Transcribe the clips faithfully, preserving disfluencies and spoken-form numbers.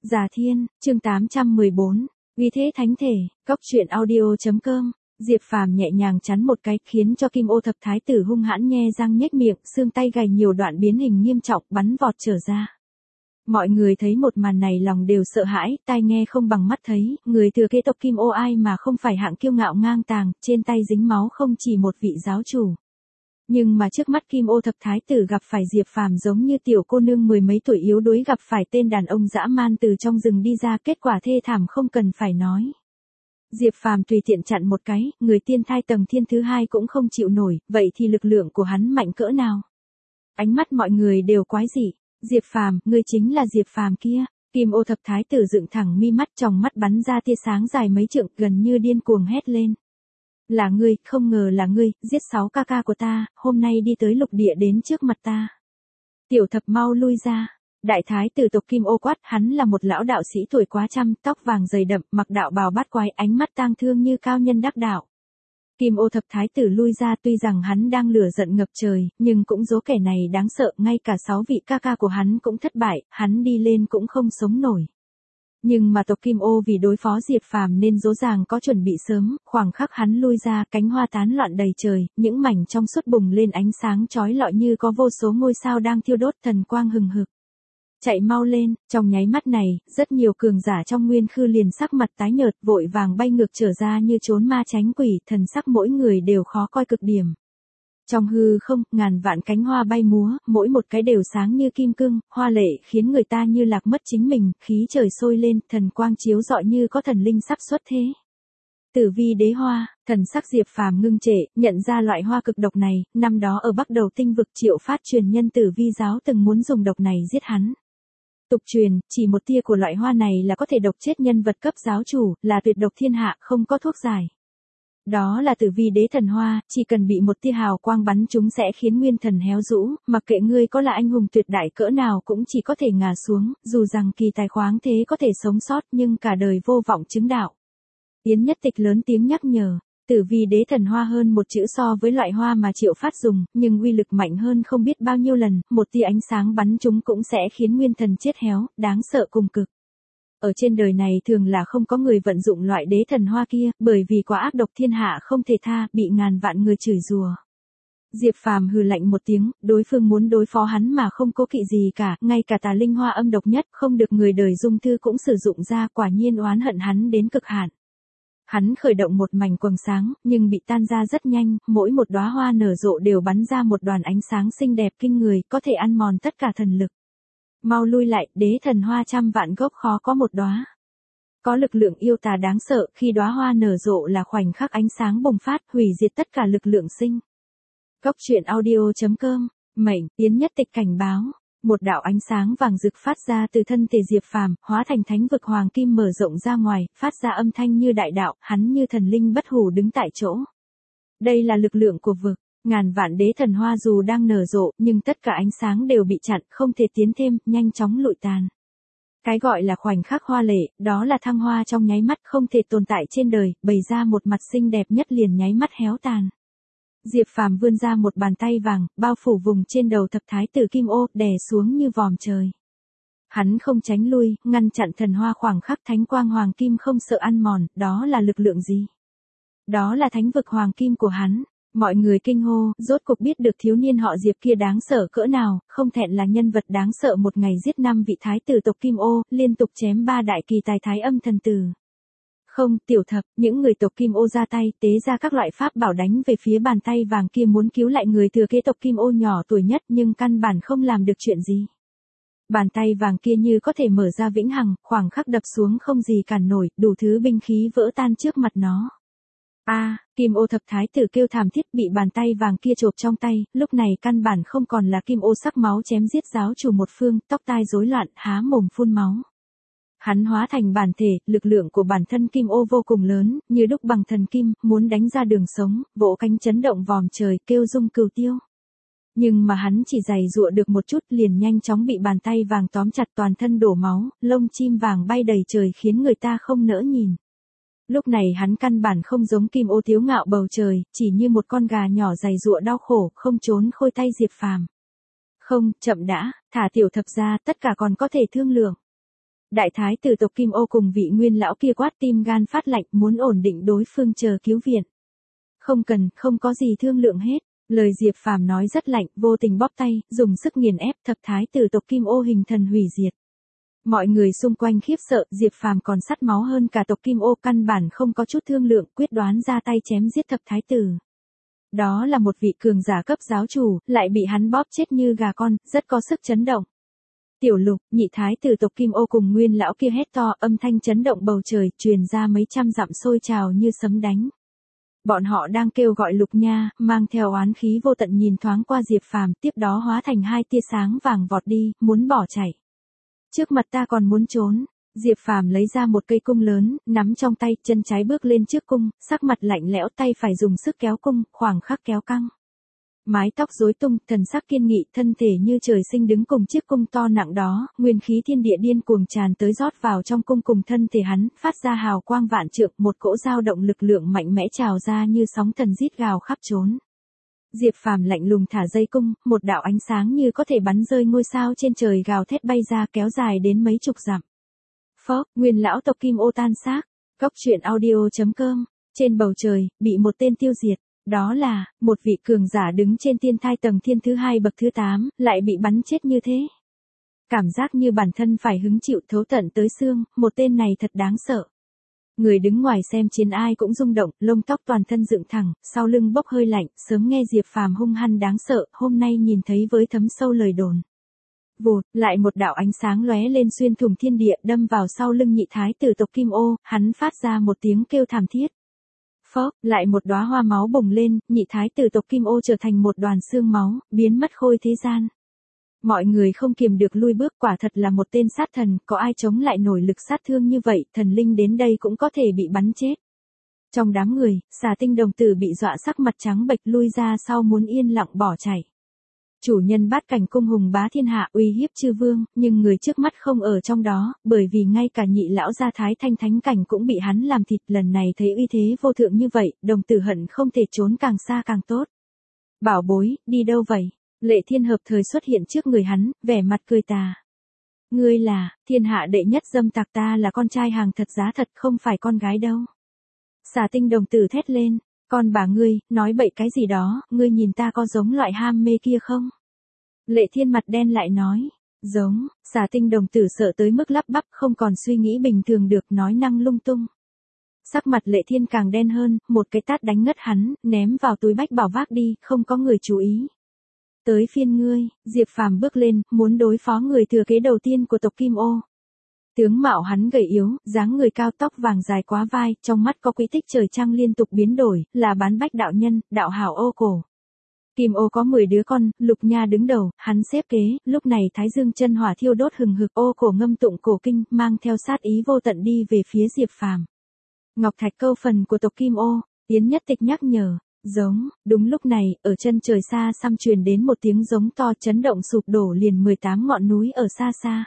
Già Thiên, chương tám trăm mười bốn, uy thế thánh thể, cốc truyện audio.com. Diệp Phàm nhẹ nhàng chắn một cái, khiến cho Kim Ô thập thái tử hung hãn nhe răng nhếch miệng, xương tay gầy nhiều đoạn biến hình nghiêm trọng, bắn vọt trở ra. Mọi người thấy một màn này lòng đều sợ hãi, tai nghe không bằng mắt thấy, người thừa kế tộc Kim Ô ai mà không phải hạng kiêu ngạo ngang tàng, trên tay dính máu không chỉ một vị giáo chủ. Nhưng mà trước mắt Kim Ô thập thái tử gặp phải Diệp Phàm giống như tiểu cô nương mười mấy tuổi yếu đuối gặp phải tên đàn ông dã man từ trong rừng đi ra, kết quả thê thảm không cần phải nói. Diệp Phàm tùy tiện chặn một cái, người tiên thai tầng thiên thứ hai cũng không chịu nổi, vậy thì lực lượng của hắn mạnh cỡ nào? Ánh mắt mọi người đều quái dị. Diệp Phàm, ngươi chính là Diệp Phàm kia. Kim Ô thập thái tử dựng thẳng mi mắt, trong mắt bắn ra tia sáng dài mấy trượng, gần như điên cuồng hét lên. Là ngươi, không ngờ là ngươi, giết sáu ca ca của ta, hôm nay đi tới lục địa đến trước mặt ta. Tiểu thập mau lui ra. Đại thái tử tộc Kim Ô quát, hắn là một lão đạo sĩ tuổi quá trăm, tóc vàng dày đậm, mặc đạo bào bát quái, ánh mắt tang thương như cao nhân đắc đạo. Kim Ô thập thái tử lui ra, tuy rằng hắn đang lửa giận ngập trời, nhưng cũng dỗ kẻ này đáng sợ, ngay cả sáu vị ca ca của hắn cũng thất bại, hắn đi lên cũng không sống nổi. Nhưng mà tộc Kim Ô vì đối phó Diệp Phàm nên dỗ dàng có chuẩn bị sớm, khoảng khắc hắn lui ra, cánh hoa tán loạn đầy trời, những mảnh trong suốt bùng lên ánh sáng chói lọi như có vô số ngôi sao đang thiêu đốt, thần quang hừng hực. Chạy mau lên, trong nháy mắt này, rất nhiều cường giả trong nguyên khư liền sắc mặt tái nhợt, vội vàng bay ngược trở ra như trốn ma tránh quỷ, thần sắc mỗi người đều khó coi cực điểm. Trong hư không, ngàn vạn cánh hoa bay múa, mỗi một cái đều sáng như kim cương, hoa lệ khiến người ta như lạc mất chính mình, khí trời sôi lên, thần quang chiếu rọi như có thần linh sắp xuất thế. Tử vi đế hoa, thần sắc Diệp Phàm ngưng trệ, nhận ra loại hoa cực độc này, năm đó ở Bắc Đầu tinh vực Triệu Phát truyền nhân Tử vi giáo từng muốn dùng độc này giết hắn. Tục truyền, chỉ một tia của loại hoa này là có thể độc chết nhân vật cấp giáo chủ, là tuyệt độc thiên hạ, không có thuốc giải. Đó là tử vi đế thần hoa, chỉ cần bị một tia hào quang bắn chúng sẽ khiến nguyên thần héo rũ, mặc kệ ngươi có là anh hùng tuyệt đại cỡ nào cũng chỉ có thể ngả xuống, dù rằng kỳ tài khoáng thế có thể sống sót nhưng cả đời vô vọng chứng đạo. Yến Nhất Tịch lớn tiếng nhắc nhở. Tử vi đế thần hoa hơn một chữ so với loại hoa mà Triệu Phát dùng, nhưng uy lực mạnh hơn không biết bao nhiêu lần, một tia ánh sáng bắn chúng cũng sẽ khiến nguyên thần chết héo, đáng sợ cùng cực. Ở trên đời này thường là không có người vận dụng loại đế thần hoa kia, bởi vì quá ác độc thiên hạ không thể tha, bị ngàn vạn người chửi rủa. Diệp Phàm hừ lạnh một tiếng, đối phương muốn đối phó hắn mà không cố kỵ gì cả, ngay cả tà linh hoa âm độc nhất không được người đời dung thư cũng sử dụng ra, quả nhiên oán hận hắn đến cực hạn. Hắn khởi động một mảnh quầng sáng, nhưng bị tan ra rất nhanh, mỗi một đóa hoa nở rộ đều bắn ra một đoàn ánh sáng xinh đẹp kinh người, có thể ăn mòn tất cả thần lực. Mau lui lại, đế thần hoa trăm vạn gốc khó có một đóa. Có lực lượng yêu tà đáng sợ, khi đóa hoa nở rộ là khoảnh khắc ánh sáng bùng phát, hủy diệt tất cả lực lượng sinh. Cốc truyện audio.com, mệnh, Yến Nhất Tịch cảnh báo. Một đạo ánh sáng vàng rực phát ra từ thân thể Diệp Phàm, hóa thành thánh vực hoàng kim mở rộng ra ngoài, phát ra âm thanh như đại đạo, hắn như thần linh bất hủ đứng tại chỗ. Đây là lực lượng của vực, ngàn vạn đế thần hoa dù đang nở rộ, nhưng tất cả ánh sáng đều bị chặn, không thể tiến thêm, nhanh chóng lụi tàn. Cái gọi là khoảnh khắc hoa lệ, đó là thăng hoa trong nháy mắt không thể tồn tại trên đời, bày ra một mặt xinh đẹp nhất liền nháy mắt héo tàn. Diệp Phàm vươn ra một bàn tay vàng, bao phủ vùng trên đầu thập thái tử Kim Ô, đè xuống như vòm trời. Hắn không tránh lui, ngăn chặn thần hoa khoảng khắc, thánh quang hoàng kim không sợ ăn mòn, đó là lực lượng gì? Đó là thánh vực hoàng kim của hắn. Mọi người kinh hô, rốt cuộc biết được thiếu niên họ Diệp kia đáng sợ cỡ nào, không thẹn là nhân vật đáng sợ, một ngày giết năm vị thái tử tộc Kim Ô, liên tục chém ba đại kỳ tài thái âm thần tử. Không, tiểu thập, những người tộc Kim Ô ra tay, tế ra các loại pháp bảo đánh về phía bàn tay vàng kia muốn cứu lại người thừa kế tộc Kim Ô nhỏ tuổi nhất, nhưng căn bản không làm được chuyện gì. Bàn tay vàng kia như có thể mở ra vĩnh hằng, khoảng khắc đập xuống không gì cản nổi, đủ thứ binh khí vỡ tan trước mặt nó. A, à, Kim Ô thập thái tử kêu thảm thiết, bị bàn tay vàng kia chộp trong tay, lúc này căn bản không còn là Kim Ô sắc máu chém giết giáo chủ một phương, tóc tai rối loạn, há mồm phun máu. Hắn hóa thành bản thể, lực lượng của bản thân Kim Ô vô cùng lớn, như đúc bằng thần kim, muốn đánh ra đường sống, vỗ cánh chấn động vòm trời, kêu rung cừu tiêu. Nhưng mà hắn chỉ giày giụa được một chút liền nhanh chóng bị bàn tay vàng tóm chặt, toàn thân đổ máu, lông chim vàng bay đầy trời khiến người ta không nỡ nhìn. Lúc này hắn căn bản không giống Kim Ô tiếu ngạo bầu trời, chỉ như một con gà nhỏ giày giụa đau khổ, không trốn khôi tay Diệp Phàm. Không, chậm đã, thả tiểu thập ra, tất cả còn có thể thương lượng. Đại thái tử tộc Kim Ô cùng vị nguyên lão kia quát tim gan phát lạnh muốn ổn định đối phương chờ cứu viện. Không cần, không có gì thương lượng hết. Lời Diệp Phàm nói rất lạnh, vô tình bóp tay, dùng sức nghiền ép thập thái tử tộc Kim Ô hình thần hủy diệt. Mọi người xung quanh khiếp sợ, Diệp Phàm còn sắt máu hơn cả tộc Kim Ô, căn bản không có chút thương lượng, quyết đoán ra tay chém giết thập thái tử. Đó là một vị cường giả cấp giáo chủ, lại bị hắn bóp chết như gà con, rất có sức chấn động. Tiểu Lục, nhị thái tử tộc Kim Ô cùng nguyên lão kia hét to, âm thanh chấn động bầu trời, truyền ra mấy trăm dặm sôi trào như sấm đánh. Bọn họ đang kêu gọi Lục Nha, mang theo oán khí vô tận nhìn thoáng qua Diệp Phàm, tiếp đó hóa thành hai tia sáng vàng vọt đi, muốn bỏ chạy. Trước mặt ta còn muốn trốn. Diệp Phàm lấy ra một cây cung lớn, nắm trong tay, chân trái bước lên trước cung, sắc mặt lạnh lẽo, tay phải dùng sức kéo cung, khoảng khắc kéo căng. Mái tóc rối tung, thần sắc kiên nghị, thân thể như trời sinh đứng cùng chiếc cung to nặng đó, nguyên khí thiên địa điên cuồng tràn tới rót vào trong cung cùng thân thể hắn, phát ra hào quang vạn trượng, một cỗ dao động lực lượng mạnh mẽ trào ra như sóng thần rít gào khắp trốn. Diệp Phàm lạnh lùng thả dây cung, một đạo ánh sáng như có thể bắn rơi ngôi sao trên trời gào thét bay ra, kéo dài đến mấy chục dặm. Phốc, nguyên lão tộc Kim Ô tan xác. Góc truyện audio chấm com. Trên bầu trời, bị một tên tiêu diệt. Đó là, một vị cường giả đứng trên thiên thai tầng thiên thứ hai bậc thứ tám, lại bị bắn chết như thế. Cảm giác như bản thân phải hứng chịu thấu tận tới xương, một tên này thật đáng sợ. Người đứng ngoài xem chiến ai cũng rung động, lông tóc toàn thân dựng thẳng, sau lưng bốc hơi lạnh, sớm nghe Diệp Phàm hung hăng đáng sợ, hôm nay nhìn thấy với thấm sâu lời đồn. Vụt, lại một đạo ánh sáng lóe lên xuyên thủng thiên địa, đâm vào sau lưng nhị thái tử tộc Kim Ô, hắn phát ra một tiếng kêu thảm thiết. Phốc, lại một đóa hoa máu bùng lên, nhị thái tử tộc Kim Ô trở thành một đoàn xương máu, biến mất khôi thế gian. Mọi người không kiềm được lui bước, quả thật là một tên sát thần, có ai chống lại nổi lực sát thương như vậy, thần linh đến đây cũng có thể bị bắn chết. Trong đám người, Xà Tinh đồng tử bị dọa sắc mặt trắng bệch lui ra sau muốn yên lặng bỏ chạy. Chủ nhân bát cảnh cung hùng bá thiên hạ uy hiếp chư vương, nhưng người trước mắt không ở trong đó, bởi vì ngay cả nhị lão gia Thái Thanh thánh cảnh cũng bị hắn làm thịt, lần này thấy uy thế vô thượng như vậy, đồng tử hận không thể trốn càng xa càng tốt. Bảo bối, đi đâu vậy? Lệ Thiên hợp thời xuất hiện trước người hắn, vẻ mặt cười tà. Ngươi là, thiên hạ đệ nhất dâm tặc, ta là con trai hàng thật giá thật, không phải con gái đâu. Xà Tinh đồng tử thét lên. Con bà ngươi, nói bậy cái gì đó, ngươi nhìn ta có giống loại ham mê kia không? Lệ Thiên mặt đen lại nói, giống, Xà Tinh đồng tử sợ tới mức lắp bắp, không còn suy nghĩ bình thường được, nói năng lung tung. Sắc mặt Lệ Thiên càng đen hơn, một cái tát đánh ngất hắn, ném vào túi bách bảo vác đi, không có người chú ý. Tới phiên ngươi, Diệp Phàm bước lên, muốn đối phó người thừa kế đầu tiên của tộc Kim Ô. Tướng mạo hắn gầy yếu, dáng người cao, tóc vàng dài quá vai, trong mắt có quỹ tích trời trăng liên tục biến đổi, là bán bách đạo nhân, đạo hảo Ô Cổ. Kim Ô có mười đứa con, Lục Nha đứng đầu, hắn xếp kế, lúc này Thái Dương chân hỏa thiêu đốt hừng hực, Ô Cổ ngâm tụng cổ kinh, mang theo sát ý vô tận đi về phía Diệp Phàm. Ngọc Thạch câu phần của tộc Kim Ô, Yến Nhất Tịch nhắc nhở, giống, đúng lúc này, ở chân trời xa xăm truyền đến một tiếng giống to, chấn động sụp đổ liền mười tám ngọn núi ở xa xa.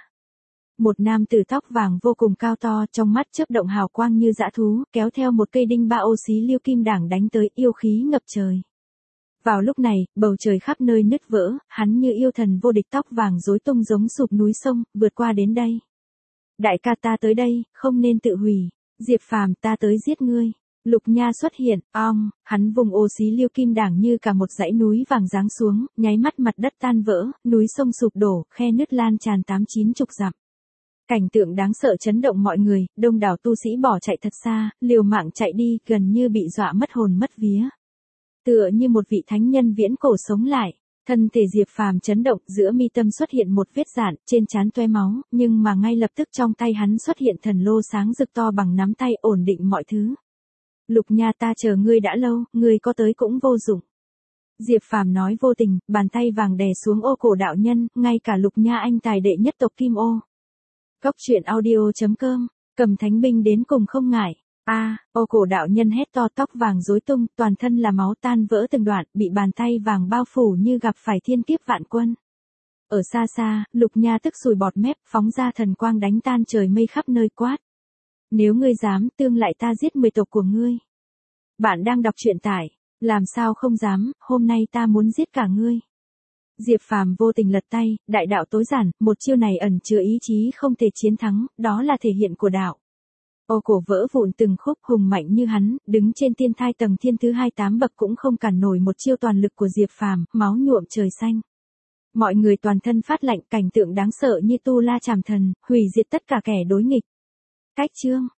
Một nam tử tóc vàng vô cùng cao to, trong mắt chớp động hào quang như dã thú, kéo theo một cây đinh ba ô xí liêu kim đảng đánh tới, yêu khí ngập trời. Vào lúc này, bầu trời khắp nơi nứt vỡ, hắn như yêu thần vô địch, tóc vàng rối tung giống sụp núi sông, vượt qua đến đây. Đại ca ta tới đây, không nên tự hủy. Diệp Phàm, ta tới giết ngươi. Lục Nha xuất hiện, ong, hắn vùng ô xí liêu kim đảng như cả một dãy núi vàng giáng xuống, nháy mắt mặt đất tan vỡ, núi sông sụp đổ, khe nứt lan tràn tám chín chục dặm. Cảnh tượng đáng sợ chấn động mọi người, đông đảo tu sĩ bỏ chạy thật xa, liều mạng chạy đi, gần như bị dọa mất hồn mất vía. Tựa như một vị thánh nhân viễn cổ sống lại, thân thể Diệp Phàm chấn động, giữa mi tâm xuất hiện một vết rạn, trên trán toe máu, nhưng mà ngay lập tức trong tay hắn xuất hiện thần lô sáng rực to bằng nắm tay, ổn định mọi thứ. Lục Nha, ta chờ ngươi đã lâu, ngươi có tới cũng vô dụng. Diệp Phàm nói vô tình, bàn tay vàng đè xuống Ô Cổ đạo nhân, ngay cả Lục Nha anh tài đệ nhất tộc Kim Ô. Góc truyện audio chấm com, cầm thánh binh đến cùng không ngại. A, à, Ô Cổ đạo nhân hét to, tóc vàng rối tung, toàn thân là máu tan vỡ từng đoạn, bị bàn tay vàng bao phủ như gặp phải thiên kiếp vạn quân. Ở xa xa, Lục Nha tức sùi bọt mép, phóng ra thần quang đánh tan trời mây khắp nơi quát. Nếu ngươi dám, tương lại ta giết mười tộc của ngươi. Bạn đang đọc truyện tải, làm sao không dám, hôm nay ta muốn giết cả ngươi. Diệp Phàm vô tình lật tay, đại đạo tối giản, một chiêu này ẩn chứa ý chí không thể chiến thắng, đó là thể hiện của đạo. Ô cổ vỡ vụn từng khúc, hùng mạnh như hắn, đứng trên tiên thai tầng thiên thứ hai tám bậc cũng không cản nổi một chiêu toàn lực của Diệp Phàm, máu nhuộm trời xanh. Mọi người toàn thân phát lạnh, cảnh tượng đáng sợ như tu la chảm thần, hủy diệt tất cả kẻ đối nghịch. Cách chương